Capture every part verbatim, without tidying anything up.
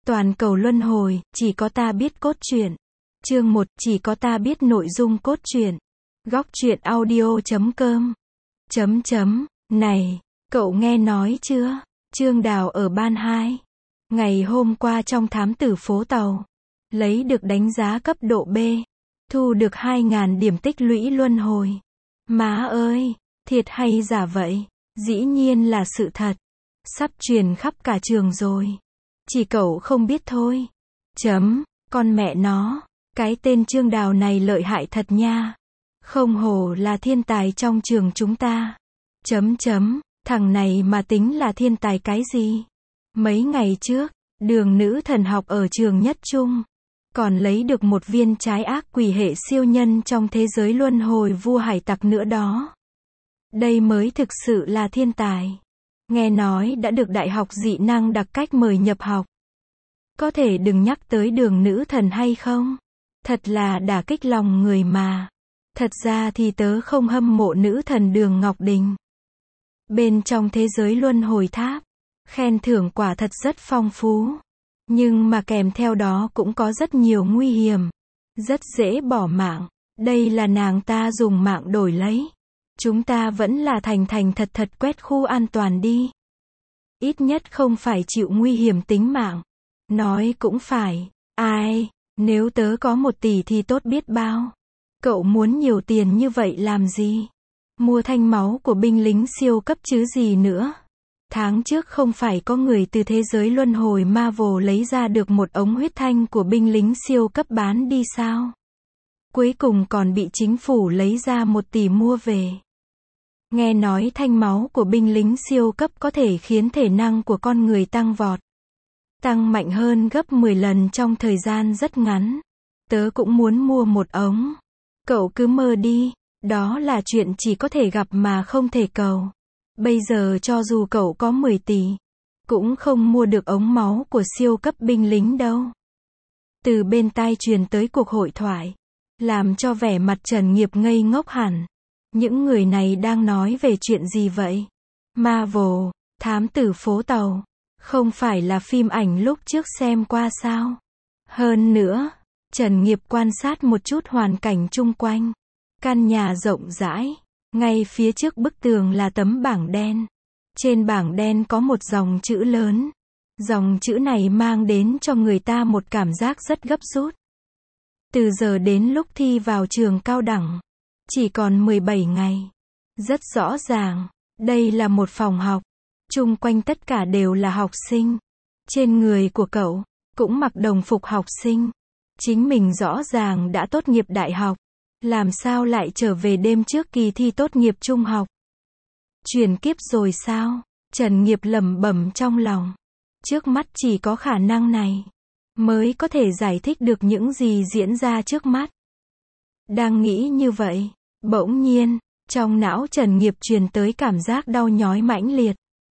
Toàn cầu luân hồi, chỉ có ta biết cốt truyện. Chương một, chỉ có ta biết nội dung cốt truyện. Góc truyện audio chấm com. Chấm chấm, này, cậu nghe nói chưa? Trương Đào ở ban hai. Ngày hôm qua trong thám tử phố tàu. Lấy được đánh giá cấp độ B. Thu được hai nghìn điểm tích lũy luân hồi. Má ơi, thiệt hay giả vậy? Dĩ nhiên là sự thật. Sắp truyền khắp cả trường rồi. Chỉ cậu không biết thôi. Chấm, con mẹ nó. Cái tên Trương Đào này lợi hại thật nha. Không hổ là thiên tài trong trường chúng ta. Chấm chấm, thằng này mà tính là thiên tài cái gì? Mấy ngày trước, Đường nữ thần học ở trường nhất trung. Còn lấy được một viên trái ác quỷ hệ siêu nhân trong thế giới luân hồi vua hải tặc nữa đó. Đây mới thực sự là thiên tài. Nghe nói đã được Đại học dị năng đặc cách mời nhập học. Có thể đừng nhắc tới đường nữ thần hay không? Thật là đả kích lòng người mà. Thật ra thì tớ không hâm mộ nữ thần Đường Ngọc Đình. Bên trong thế giới luân hồi tháp, khen thưởng quả thật rất phong phú. Nhưng mà kèm theo đó cũng có rất nhiều nguy hiểm. Rất dễ bỏ mạng. Đây là nàng ta dùng mạng đổi lấy. Chúng ta vẫn là thành thành thật thật quét khu an toàn đi. Ít nhất không phải chịu nguy hiểm tính mạng. Nói cũng phải. Ai, nếu tớ có một tỷ thì tốt biết bao. Cậu muốn nhiều tiền như vậy làm gì? Mua thanh máu của binh lính siêu cấp chứ gì nữa. Tháng trước không phải có người từ thế giới luân hồi Marvel lấy ra được một ống huyết thanh của binh lính siêu cấp bán đi sao? Cuối cùng còn bị chính phủ lấy ra một tỷ mua về. Nghe nói thanh máu của binh lính siêu cấp có thể khiến thể năng của con người tăng vọt. Tăng mạnh hơn gấp mười lần trong thời gian rất ngắn. Tớ cũng muốn mua một ống. Cậu cứ mơ đi. Đó là chuyện chỉ có thể gặp mà không thể cầu. Bây giờ cho dù cậu có mười tỷ, cũng không mua được ống máu của siêu cấp binh lính đâu. Từ bên tai truyền tới cuộc hội thoại, làm cho vẻ mặt Trần Nghiệp ngây ngốc hẳn. Những người này đang nói về chuyện gì vậy? Marvel, thám tử phố tàu, không phải là phim ảnh lúc trước xem qua sao? Hơn nữa, Trần Nghiệp quan sát một chút hoàn cảnh chung quanh. Căn nhà rộng rãi. Ngay phía trước bức tường là tấm bảng đen. Trên bảng đen có một dòng chữ lớn. Dòng chữ này mang đến cho người ta một cảm giác rất gấp rút. Từ giờ đến lúc thi vào trường cao đẳng, chỉ còn mười bảy ngày. Rất rõ ràng, đây là một phòng học. Chung quanh tất cả đều là học sinh. Trên người của cậu, cũng mặc đồng phục học sinh. Chính mình rõ ràng đã tốt nghiệp đại học. Làm sao lại trở về đêm trước kỳ thi tốt nghiệp trung học? Chuyển kiếp rồi sao? Trần Nghiệp lẩm bẩm trong lòng. Trước mắt chỉ có khả năng này mới có thể giải thích được những gì diễn ra trước mắt. Đang nghĩ như vậy, bỗng nhiên, trong não Trần Nghiệp truyền tới cảm giác đau nhói mãnh liệt.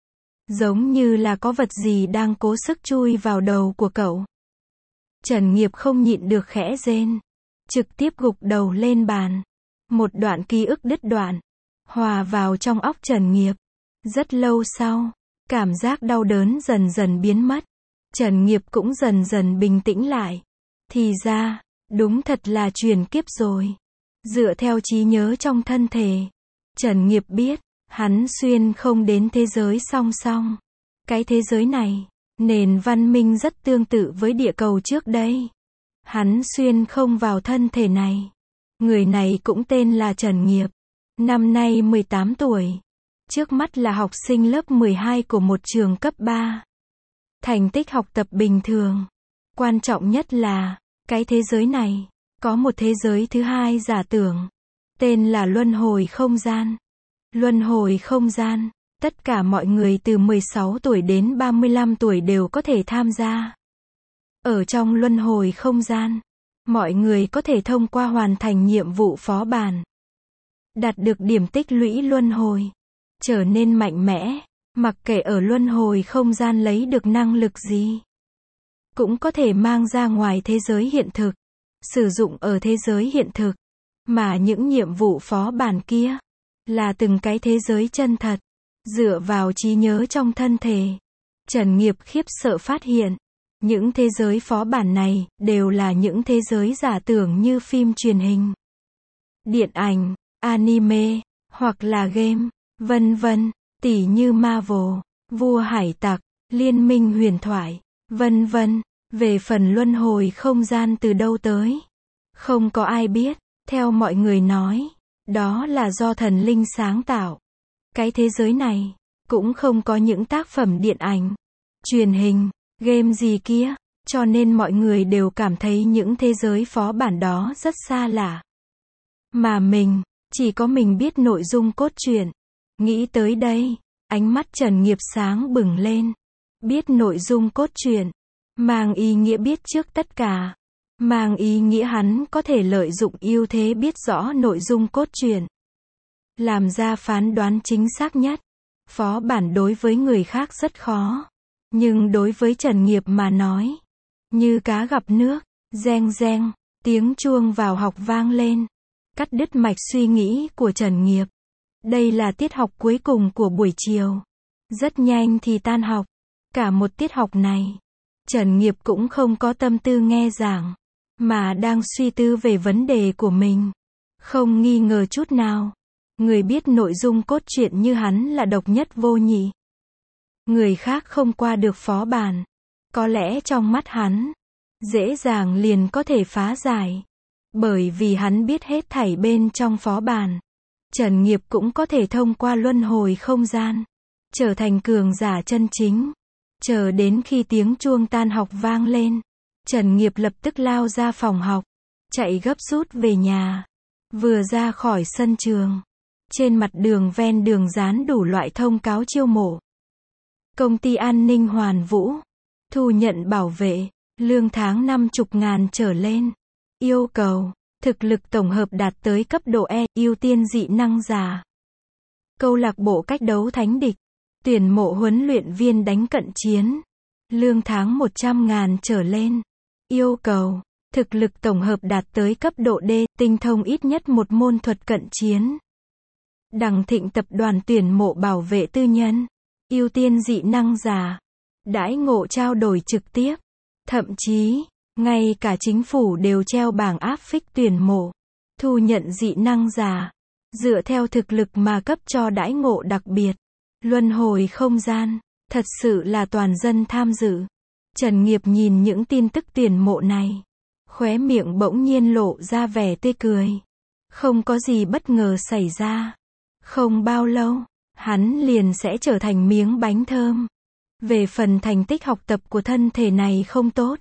Giống như là có vật gì đang cố sức chui vào đầu của cậu. Trần Nghiệp không nhịn được khẽ rên. Trực tiếp gục đầu lên bàn. Một đoạn ký ức đứt đoạn. Hòa vào trong óc Trần Nghiệp. Rất lâu sau, cảm giác đau đớn dần dần biến mất. Trần Nghiệp cũng dần dần bình tĩnh lại. Thì ra, đúng thật là chuyển kiếp rồi. Dựa theo trí nhớ trong thân thể, Trần Nghiệp biết, hắn xuyên không đến thế giới song song. Cái thế giới này, nền văn minh rất tương tự với địa cầu trước đây. Hắn xuyên không vào thân thể này. Người này cũng tên là Trần Nghiệp. Năm nay mười tám tuổi. Trước mắt là học sinh lớp mười hai của một trường cấp ba. Thành tích học tập bình thường. Quan trọng nhất là, cái thế giới này, có một thế giới thứ hai giả tưởng. Tên là luân hồi không gian. Luân hồi không gian, tất cả mọi người từ mười sáu tuổi đến ba mươi lăm tuổi đều có thể tham gia. Ở trong luân hồi không gian, mọi người có thể thông qua hoàn thành nhiệm vụ phó bản, đạt được điểm tích lũy luân hồi, trở nên mạnh mẽ, mặc kệ ở luân hồi không gian lấy được năng lực gì. Cũng có thể mang ra ngoài thế giới hiện thực, sử dụng ở thế giới hiện thực. Mà những nhiệm vụ phó bản kia, là từng cái thế giới chân thật, dựa vào trí nhớ trong thân thể. Trần Nghiệp khiếp sợ phát hiện. Những thế giới phó bản này, đều là những thế giới giả tưởng như phim truyền hình, điện ảnh, anime, hoặc là game, vân vân, tỉ như Marvel, Vua Hải Tặc, Liên minh huyền thoại, vân vân. Về phần luân hồi không gian từ đâu tới, không có ai biết, theo mọi người nói, đó là do thần linh sáng tạo. Cái thế giới này, cũng không có những tác phẩm điện ảnh, truyền hình, game gì kia, cho nên mọi người đều cảm thấy những thế giới phó bản đó rất xa lạ. Mà mình, chỉ có mình biết nội dung cốt truyện. Nghĩ tới đây, ánh mắt Trần Nghiệp sáng bừng lên. Biết nội dung cốt truyện, mang ý nghĩa biết trước tất cả. Mang ý nghĩa hắn có thể lợi dụng ưu thế biết rõ nội dung cốt truyện, làm ra phán đoán chính xác nhất. Phó bản đối với người khác rất khó, nhưng đối với Trần Nghiệp mà nói, như cá gặp nước. Reng reng, tiếng chuông vào học vang lên, cắt đứt mạch suy nghĩ của Trần Nghiệp. Đây là tiết học cuối cùng của buổi chiều. Rất nhanh thì tan học. Cả một tiết học này, Trần Nghiệp cũng không có tâm tư nghe giảng, mà đang suy tư về vấn đề của mình. Không nghi ngờ chút nào, người biết nội dung cốt truyện như hắn là độc nhất vô nhị. Người khác không qua được phó bản, có lẽ trong mắt hắn, dễ dàng liền có thể phá giải. Bởi vì hắn biết hết thảy bên trong phó bản. Trần Nghiệp cũng có thể thông qua luân hồi không gian, trở thành cường giả chân chính. Chờ đến khi tiếng chuông tan học vang lên, Trần Nghiệp lập tức lao ra phòng học, chạy gấp rút về nhà. Vừa ra khỏi sân trường, trên mặt đường ven đường dán đủ loại thông cáo chiêu mộ. Công ty an ninh Hoàn Vũ, thu nhận bảo vệ, lương tháng năm mươi ngàn trở lên. Yêu cầu, thực lực tổng hợp đạt tới cấp độ E, ưu tiên dị năng giả. Câu lạc bộ cách đấu thánh địch, tuyển mộ huấn luyện viên đánh cận chiến. Lương tháng một trăm ngàn trở lên. Yêu cầu, thực lực tổng hợp đạt tới cấp độ D, tinh thông ít nhất một môn thuật cận chiến. Đằng Thịnh tập đoàn tuyển mộ bảo vệ tư nhân, ưu tiên dị năng giả. Đãi ngộ trao đổi trực tiếp. Thậm chí, ngay cả chính phủ đều treo bảng áp phích tuyển mộ, thu nhận dị năng giả, dựa theo thực lực mà cấp cho đãi ngộ đặc biệt. Luân hồi không gian, thật sự là toàn dân tham dự. Trần Nghiệp nhìn những tin tức tuyển mộ này, khóe miệng bỗng nhiên lộ ra vẻ tươi cười. Không có gì bất ngờ xảy ra. Không bao lâu, hắn liền sẽ trở thành miếng bánh thơm. Về phần thành tích học tập của thân thể này không tốt,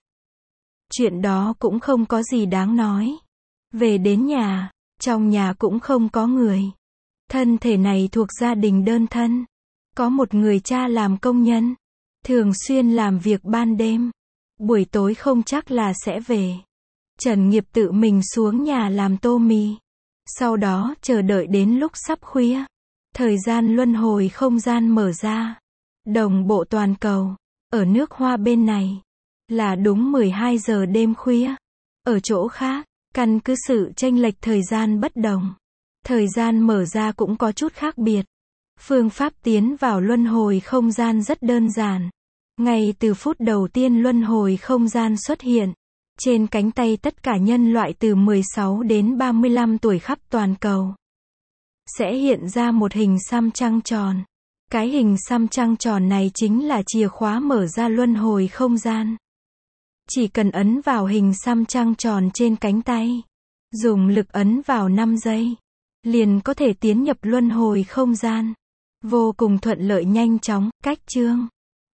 chuyện đó cũng không có gì đáng nói. Về đến nhà, trong nhà cũng không có người. Thân thể này thuộc gia đình đơn thân. Có một người cha làm công nhân, thường xuyên làm việc ban đêm. Buổi tối không chắc là sẽ về. Trần Nghiệp tự mình xuống nhà làm tô mì. Sau đó chờ đợi đến lúc sắp khuya. Thời gian luân hồi không gian mở ra. Đồng bộ toàn cầu. Ở nước Hoa bên này, là đúng mười hai giờ đêm khuya. Ở chỗ khác, căn cứ sự chênh lệch thời gian bất đồng, thời gian mở ra cũng có chút khác biệt. Phương pháp tiến vào luân hồi không gian rất đơn giản. Ngay từ phút đầu tiên luân hồi không gian xuất hiện, trên cánh tay tất cả nhân loại từ mười sáu đến ba mươi lăm tuổi khắp toàn cầu, sẽ hiện ra một hình xăm trăng tròn. Cái hình xăm trăng tròn này chính là chìa khóa mở ra luân hồi không gian. Chỉ cần ấn vào hình xăm trăng tròn trên cánh tay, dùng lực ấn vào năm giây, liền có thể tiến nhập luân hồi không gian. Vô cùng thuận lợi nhanh chóng. Cách chương